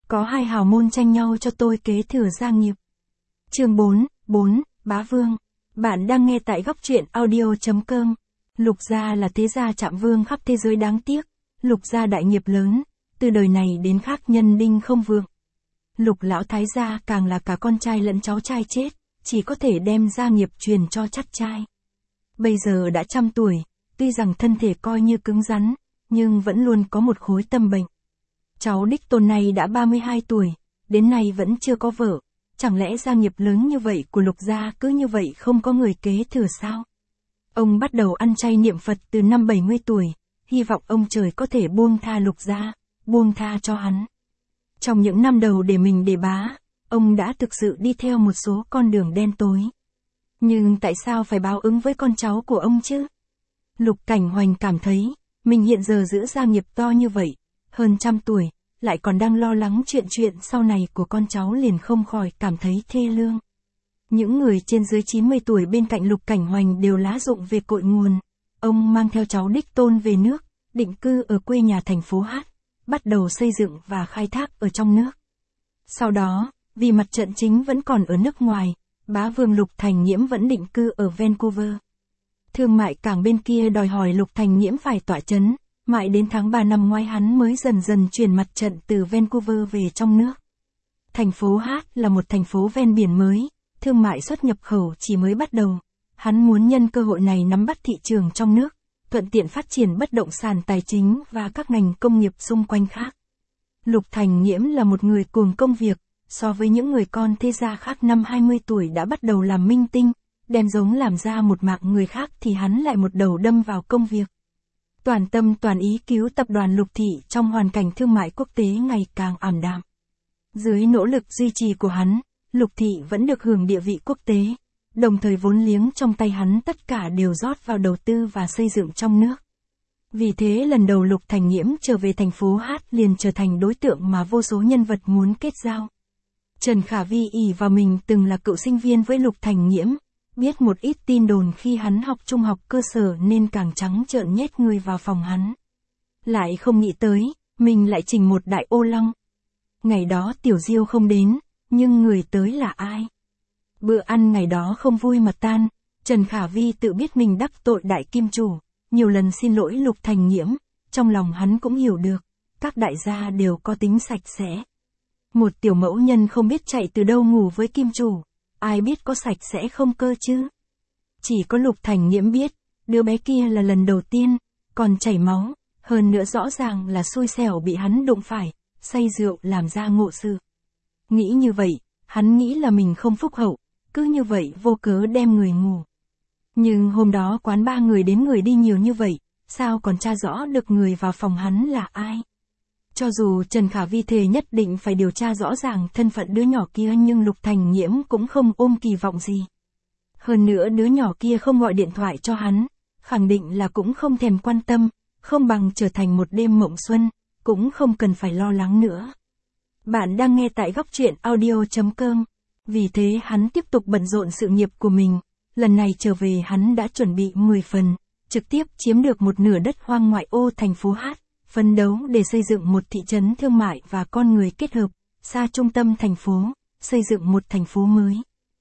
có hai hào môn tranh nhau cho tôi kế thừa gia nghiệp. Chương 4, Bá Vương. Bạn đang nghe tại góc truyện audio.com. Lục gia là thế gia chạm vương khắp thế giới đáng tiếc. Lục gia đại nghiệp lớn, từ đời này đến khác nhân đinh không vượng. Lục lão thái gia càng là cả con trai lẫn cháu trai chết, chỉ có thể đem gia nghiệp truyền cho chắt trai. Bây giờ đã 100 tuổi, tuy rằng thân thể coi như cứng rắn, nhưng vẫn luôn có một khối tâm bệnh. Cháu đích tôn này đã 32 tuổi, đến nay vẫn chưa có vợ, chẳng lẽ gia nghiệp lớn như vậy của Lục gia cứ như vậy không có người kế thừa sao? Ông bắt đầu ăn chay niệm Phật từ năm 70 tuổi, hy vọng ông trời có thể buông tha Lục gia, buông tha cho hắn. Trong những năm đầu để mình đề bá, ông đã thực sự đi theo một số con đường đen tối. Nhưng tại sao phải báo ứng với con cháu của ông chứ? Lục Cảnh Hoành cảm thấy, mình hiện giờ giữ gia nghiệp to như vậy, hơn 100 tuổi, lại còn đang lo lắng chuyện sau này của con cháu liền không khỏi cảm thấy thê lương. Những người trên dưới 90 tuổi bên cạnh Lục Cảnh Hoành đều lá rụng về cội nguồn. Ông mang theo cháu đích tôn về nước, định cư ở quê nhà thành phố Hát, bắt đầu xây dựng và khai thác ở trong nước. Sau đó, vì mặt trận chính vẫn còn ở nước ngoài, bá vương Lục Thành Nghiễm vẫn định cư ở Vancouver. Thương mại cảng bên kia đòi hỏi Lục Thành Nghiễm phải tọa chấn, mãi đến tháng 3 năm ngoái hắn mới dần dần chuyển mặt trận từ Vancouver về trong nước. Thành phố Hát là một thành phố ven biển mới, thương mại xuất nhập khẩu chỉ mới bắt đầu. Hắn muốn nhân cơ hội này nắm bắt thị trường trong nước, thuận tiện phát triển bất động sản tài chính và các ngành công nghiệp xung quanh khác. Lục Thành Nghiễm là một người cuồng công việc, so với những người con thế gia khác năm 20 tuổi đã bắt đầu làm minh tinh, đem giống làm ra một mạng người khác thì hắn lại một đầu đâm vào công việc. Toàn tâm toàn ý cứu tập đoàn Lục Thị trong hoàn cảnh thương mại quốc tế ngày càng ảm đạm. Dưới nỗ lực duy trì của hắn, Lục Thị vẫn được hưởng địa vị quốc tế, đồng thời vốn liếng trong tay hắn tất cả đều rót vào đầu tư và xây dựng trong nước. Vì thế lần đầu Lục Thành Nghiễm trở về thành phố Hát liền trở thành đối tượng mà vô số nhân vật muốn kết giao. Trần Khả Vi ỷ vào mình từng là cựu sinh viên với Lục Thành Nghiễm, biết một ít tin đồn khi hắn học trung học cơ sở nên càng trắng trợn nhét người vào phòng hắn. Lại không nghĩ tới, mình lại trình một đại ô long. Ngày đó Tiểu Diêu không đến, nhưng người tới là ai? Bữa ăn ngày đó không vui mà tan, Trần Khả Vi tự biết mình đắc tội đại kim chủ, nhiều lần xin lỗi Lục Thành Nghiễm, trong lòng hắn cũng hiểu được, các đại gia đều có tính sạch sẽ. Một tiểu mẫu nhân không biết chạy từ đâu ngủ với kim chủ, ai biết có sạch sẽ không cơ chứ? Chỉ có Lục Thành Nghiễm biết, đứa bé kia là lần đầu tiên, còn chảy máu, hơn nữa rõ ràng là xui xẻo bị hắn đụng phải, say rượu làm ra ngộ sự. Nghĩ như vậy, hắn nghĩ là mình không phúc hậu, cứ như vậy vô cớ đem người ngủ. Nhưng hôm đó quán ba người đến người đi nhiều như vậy, sao còn tra rõ được người vào phòng hắn là ai? Cho dù Trần Khả Vi thề nhất định phải điều tra rõ ràng thân phận đứa nhỏ kia nhưng Lục Thành Nghiễm cũng không ôm kỳ vọng gì. Hơn nữa đứa nhỏ kia không gọi điện thoại cho hắn, khẳng định là cũng không thèm quan tâm, không bằng trở thành một đêm mộng xuân, cũng không cần phải lo lắng nữa. Bạn đang nghe tại góc truyện audio.com. Vì thế hắn tiếp tục bận rộn sự nghiệp của mình, lần này trở về hắn đã chuẩn bị 10 phần, trực tiếp chiếm được một nửa đất hoang ngoại ô thành phố Hát, phấn đấu để xây dựng một thị trấn thương mại và con người kết hợp, xa trung tâm thành phố, xây dựng một thành phố mới.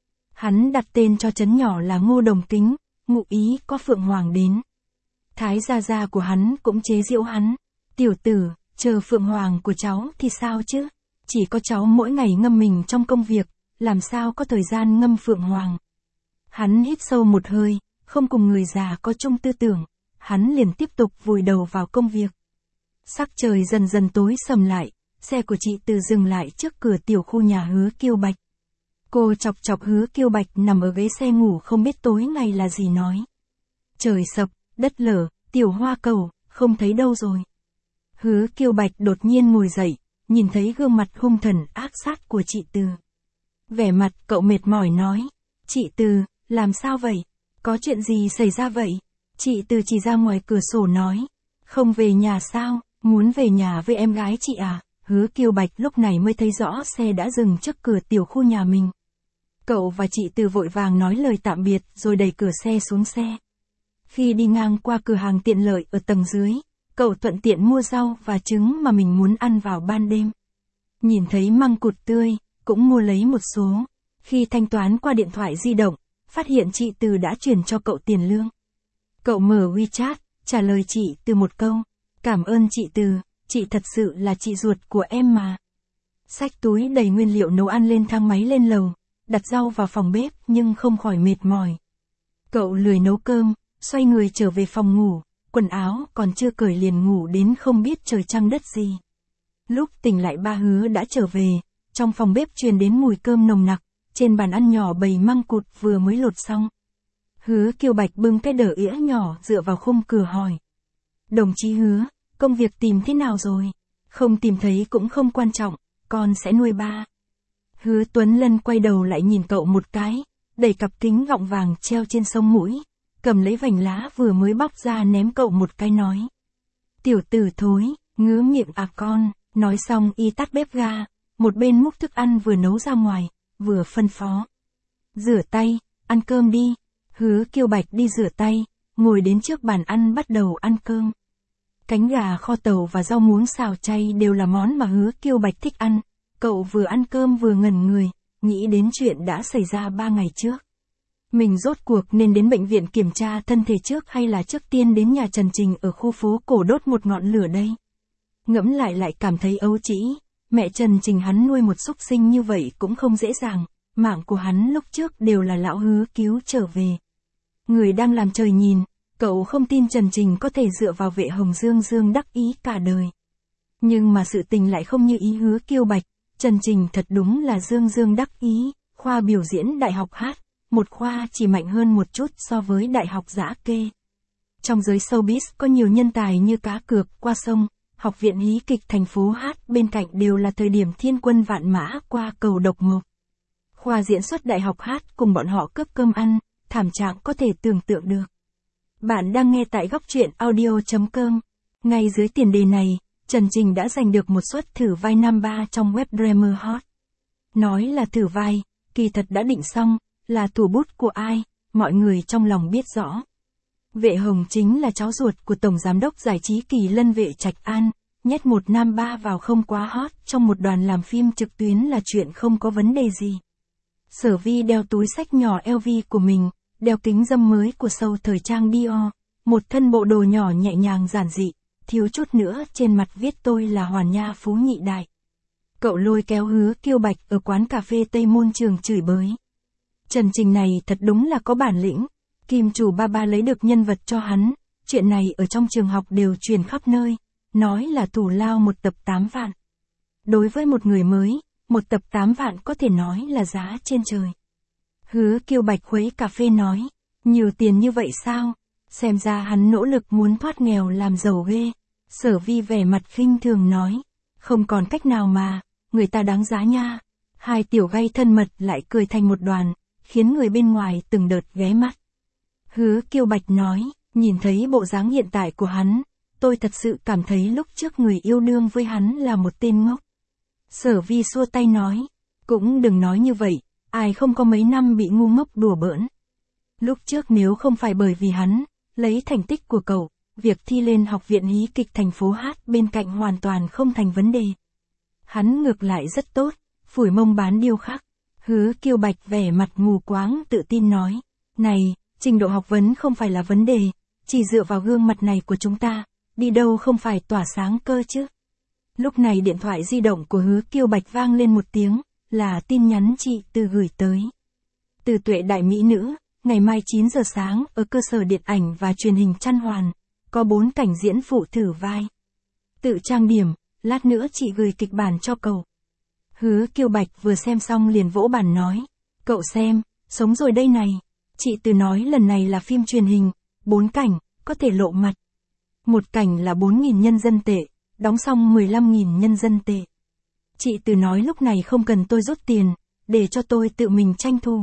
Hắn đặt tên cho trấn nhỏ là Ngô Đồng Kính, ngụ ý có Phượng Hoàng đến. Thái gia của hắn cũng chế giễu hắn, tiểu tử, chờ Phượng Hoàng của cháu thì sao chứ? Chỉ có cháu mỗi ngày ngâm mình trong công việc, làm sao có thời gian ngâm Phượng Hoàng. Hắn hít sâu một hơi, không cùng người già có chung tư tưởng, hắn liền tiếp tục vùi đầu vào công việc. Sắc trời dần dần tối sầm lại, xe của chị Từ dừng lại trước cửa tiểu khu nhà Hứa Kiêu Bạch. Cô chọc chọc Hứa Kiêu Bạch nằm ở ghế xe ngủ không biết tối ngày là gì nói. Trời sập, đất lở, tiểu hoa cầu, không thấy đâu rồi. Hứa Kiêu Bạch đột nhiên ngồi dậy, nhìn thấy gương mặt hung thần ác sát của chị Từ. Vẻ mặt cậu mệt mỏi nói, chị Từ, làm sao vậy? Có chuyện gì xảy ra vậy? Chị Từ chỉ ra ngoài cửa sổ nói, không về nhà sao, muốn về nhà với em gái chị à? Hứa Kiêu Bạch lúc này mới thấy rõ xe đã dừng trước cửa tiểu khu nhà mình. Cậu và chị Từ vội vàng nói lời tạm biệt rồi đẩy cửa xe xuống xe. Khi đi ngang qua cửa hàng tiện lợi ở tầng dưới, cậu thuận tiện mua rau và trứng mà mình muốn ăn vào ban đêm. Nhìn thấy măng cụt tươi, cũng mua lấy một số. Khi thanh toán qua điện thoại di động, phát hiện chị Từ đã chuyển cho cậu tiền lương. Cậu mở WeChat, trả lời chị Từ một câu. Cảm ơn chị Từ, chị thật sự là chị ruột của em mà. Xách túi đầy nguyên liệu nấu ăn lên thang máy lên lầu, đặt rau vào phòng bếp nhưng không khỏi mệt mỏi. Cậu lười nấu cơm, xoay người trở về phòng ngủ, quần áo còn chưa cởi liền ngủ đến không biết trời trăng đất gì. Lúc tỉnh lại ba Hứa đã trở về, trong phòng bếp truyền đến mùi cơm nồng nặc, trên bàn ăn nhỏ bày măng cụt vừa mới lột xong. Hứa Kiều Bạch bưng cái đỡ ĩa nhỏ dựa vào khung cửa hỏi. Đồng chí Hứa, công việc tìm thế nào rồi? Không tìm thấy cũng không quan trọng, con sẽ nuôi ba. Hứa Tuấn Lân quay đầu lại nhìn cậu một cái, đẩy cặp kính gọng vàng treo trên sống mũi, cầm lấy vành lá vừa mới bóc ra ném cậu một cái nói. Tiểu tử thối, ngứa miệng à con, nói xong y tắt bếp ga, một bên múc thức ăn vừa nấu ra ngoài, vừa phân phó. Rửa tay, ăn cơm đi. Hứa Kiều Bạch đi rửa tay, ngồi đến trước bàn ăn bắt đầu ăn cơm. Cánh gà kho tàu và rau muống xào chay đều là món mà Hứa Kiều Bạch thích ăn. Cậu vừa ăn cơm vừa ngẩn người, nghĩ đến chuyện đã xảy ra 3 ngày trước. Mình rốt cuộc nên đến bệnh viện kiểm tra thân thể trước hay là trước tiên đến nhà Trần Trình ở khu phố cổ đốt một ngọn lửa đây. Ngẫm lại cảm thấy ấu trĩ, mẹ Trần Trình hắn nuôi một súc sinh như vậy cũng không dễ dàng, mạng của hắn lúc trước đều là lão Hứa cứu trở về. Người đang làm trời nhìn, cậu không tin Trần Trình có thể dựa vào Vệ Hồng Dương đắc ý cả đời. Nhưng mà sự tình lại không như ý Hứa Kiều Bạch, Trần Trình thật đúng là Dương đắc ý, khoa biểu diễn đại học hát, một khoa chỉ mạnh hơn một chút so với đại học Dã Kê. Trong giới showbiz có nhiều nhân tài như cá cược qua sông, học viện hí kịch thành phố hát bên cạnh đều là thời điểm thiên quân vạn mã qua cầu độc mộc. Khoa diễn xuất đại học hát cùng bọn họ cướp cơm ăn, thảm trạng có thể tưởng tượng được. Bạn đang nghe tại góc truyện audio.com. Ngay dưới tiền đề này, Trần Trình đã giành được một suất thử vai nam 3 trong web Dreamer Hot. Nói là thử vai, kỳ thật đã định xong, là thủ bút của ai, mọi người trong lòng biết rõ. Vệ Hồng chính là cháu ruột của Tổng Giám đốc Giải trí Kỳ Lân Vệ Trạch An, nhét một nam 3 vào không quá hot trong một đoàn làm phim trực tuyến là chuyện không có vấn đề gì. Sở Vi đeo túi xách nhỏ LV của mình, đeo kính râm mới của show thời trang Dior, một thân bộ đồ nhỏ nhẹ nhàng giản dị, thiếu chút nữa trên mặt viết tôi là Hoàn Nha Phú Nhị Đại. Cậu lôi kéo Hứa Kiều Bạch ở quán cà phê Tây Môn Trường chửi bới. Trần Trình này thật đúng là có bản lĩnh, Kim chủ ba lấy được nhân vật cho hắn, chuyện này ở trong trường học đều truyền khắp nơi, nói là thủ lao một tập 8 vạn. Đối với một người mới, một tập 8 vạn có thể nói là giá trên trời. Hứa Kiều Bạch khuấy cà phê nói, nhiều tiền như vậy sao? Xem ra hắn nỗ lực muốn thoát nghèo làm giàu ghê. Sở Vi vẻ mặt khinh thường nói, không còn cách nào mà, người ta đáng giá nha. Hai tiểu gay thân mật lại cười thành một đoàn, khiến người bên ngoài từng đợt ghé mắt. Hứa Kiều Bạch nói, nhìn thấy bộ dáng hiện tại của hắn, tôi thật sự cảm thấy lúc trước người yêu đương với hắn là một tên ngốc. Sở Vi xua tay nói, cũng đừng nói như vậy, ai không có mấy năm bị ngu ngốc đùa bỡn. Lúc trước nếu không phải bởi vì hắn, lấy thành tích của cậu, việc thi lên học viện hí kịch thành phố hát bên cạnh hoàn toàn không thành vấn đề. Hắn ngược lại rất tốt, phủi mông bán điêu khắc. Hứa Kiều Bạch vẻ mặt mù quáng tự tin nói, này, trình độ học vấn không phải là vấn đề, chỉ dựa vào gương mặt này của chúng ta, đi đâu không phải tỏa sáng cơ chứ. Lúc này điện thoại di động của Hứa Kiều Bạch vang lên một tiếng, là tin nhắn chị Từ gửi tới. Từ Tuệ đại mỹ nữ, ngày mai 9 giờ sáng ở cơ sở điện ảnh và truyền hình Trăn Hoàn, có 4 cảnh diễn phụ thử vai. Tự trang điểm, lát nữa chị gửi kịch bản cho cậu. Hứa Kiều Bạch vừa xem xong liền vỗ bàn nói, cậu xem, sống rồi đây này. Chị Từ nói lần này là phim truyền hình, 4 cảnh, có thể lộ mặt. Một cảnh là 4.000 nhân dân tệ, đóng xong 15.000 nhân dân tệ. Chị Từ nói lúc này không cần tôi rút tiền, để cho tôi tự mình tranh thủ.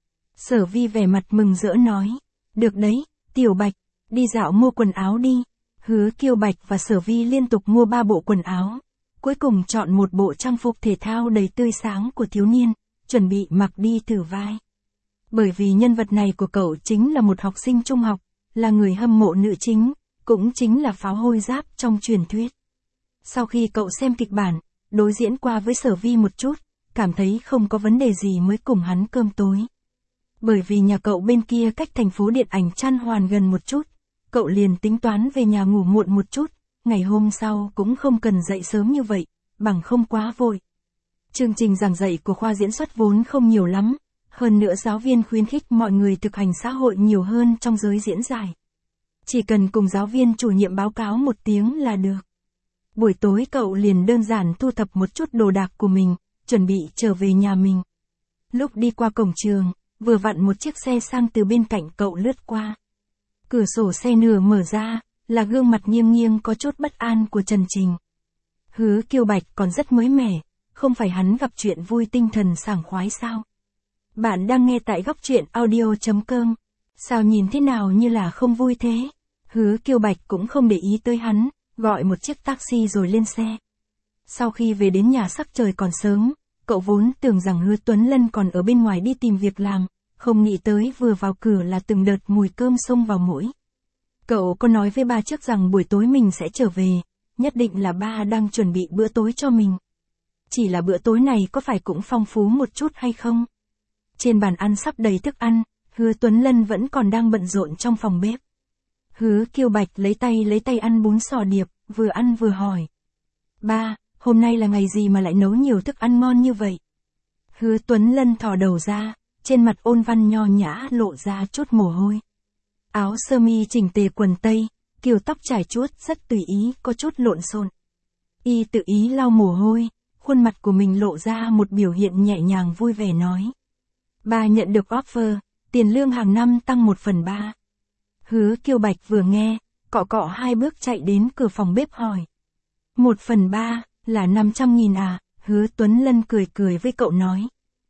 Sở Vi vẻ mặt mừng rỡ nói, được đấy, Tiểu Bạch, đi dạo mua quần áo đi. Hứa Kiều Bạch và Sở Vi liên tục mua 3 bộ quần áo, cuối cùng chọn một bộ trang phục thể thao đầy tươi sáng của thiếu niên, chuẩn bị mặc đi thử vai. Bởi vì nhân vật này của cậu chính là một học sinh trung học, là người hâm mộ nữ chính, cũng chính là pháo hôi giáp trong truyền thuyết. Sau khi cậu xem kịch bản, đối diễn qua với Sở Vi một chút, cảm thấy không có vấn đề gì mới cùng hắn cơm tối. Bởi vì nhà cậu bên kia cách thành phố điện ảnh Chan Hoàn gần một chút, cậu liền tính toán về nhà ngủ muộn một chút, ngày hôm sau cũng không cần dậy sớm như vậy, bằng không quá vội. Chương trình giảng dạy của khoa diễn xuất vốn không nhiều lắm, hơn nữa giáo viên khuyến khích mọi người thực hành xã hội nhiều hơn trong giới diễn giải. Chỉ cần cùng giáo viên chủ nhiệm báo cáo một tiếng là được. Buổi tối cậu liền đơn giản thu thập một chút đồ đạc của mình, chuẩn bị trở về nhà mình. Lúc đi qua cổng trường, vừa vặn một chiếc xe sang từ bên cạnh cậu lướt qua. Cửa sổ xe nửa mở ra, là gương mặt nghiêng nghiêng có chút bất an của Trần Trình. Hứa Kiêu Bạch còn rất mới mẻ, không phải hắn gặp chuyện vui tinh thần sảng khoái sao? Bạn đang nghe tại góc truyện audio.com. Sao nhìn thế nào như là không vui thế? Hứa Kiêu Bạch cũng không để ý tới hắn, gọi một chiếc taxi rồi lên xe. Sau khi về đến nhà sắc trời còn sớm, cậu vốn tưởng rằng Hứa Tuấn Lân còn ở bên ngoài đi tìm việc làm, không nghĩ tới vừa vào cửa là từng đợt mùi cơm xông vào mũi. Cậu có nói với ba trước rằng buổi tối mình sẽ trở về, nhất định là ba đang chuẩn bị bữa tối cho mình. Chỉ là bữa tối này có phải cũng phong phú một chút hay không? Trên bàn ăn sắp đầy thức ăn, Hứa Tuấn Lân vẫn còn đang bận rộn trong phòng bếp. Hứa Kiêu Bạch lấy tay ăn bún sò điệp, vừa ăn vừa hỏi. Ba, hôm nay là ngày gì mà lại nấu nhiều thức ăn ngon như vậy? Hứa Tuấn Lân thò đầu ra, trên mặt ôn văn nho nhã lộ ra chút mồ hôi. Áo sơ mi chỉnh tề quần tây, kiểu tóc trải chuốt rất tùy ý, có chút lộn xộn. Y tự ý lau mồ hôi, khuôn mặt của mình lộ ra một biểu hiện nhẹ nhàng vui vẻ nói. Ba nhận được offer, tiền lương hàng năm tăng 1/3. Hứa Kiêu Bạch vừa nghe, cọ 2 bước chạy đến cửa phòng bếp hỏi. 1/3, là 500.000 à? Hứa Tuấn Lân cười với cậu nói.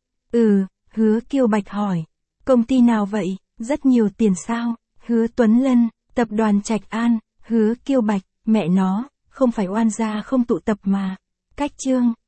Hứa Kiêu Bạch hỏi. Công ty nào vậy, rất nhiều tiền sao? Hứa Tuấn Lân, tập đoàn Trạch An. Hứa Kiêu Bạch, mẹ nó, không phải oan gia không tụ tập mà. Cách chương.